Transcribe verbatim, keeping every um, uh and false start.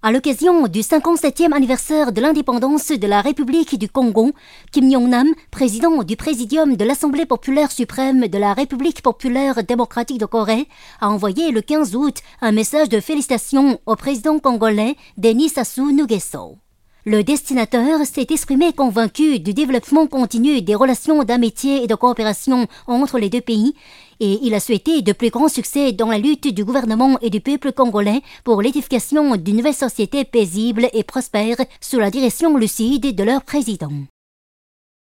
À l'occasion du cinquante-septième anniversaire de l'indépendance de la République du Congo, Kim Jong-nam, président du Présidium de l'Assemblée populaire suprême de la République populaire démocratique de Corée, a envoyé le quinze août un message de félicitations au président congolais Denis Sassou Nguesso. Le destinataire s'est exprimé convaincu du développement continu des relations d'amitié et de coopération entre les deux pays et il a souhaité de plus grands succès dans la lutte du gouvernement et du peuple congolais pour l'édification d'une nouvelle société paisible et prospère sous la direction lucide de leur président.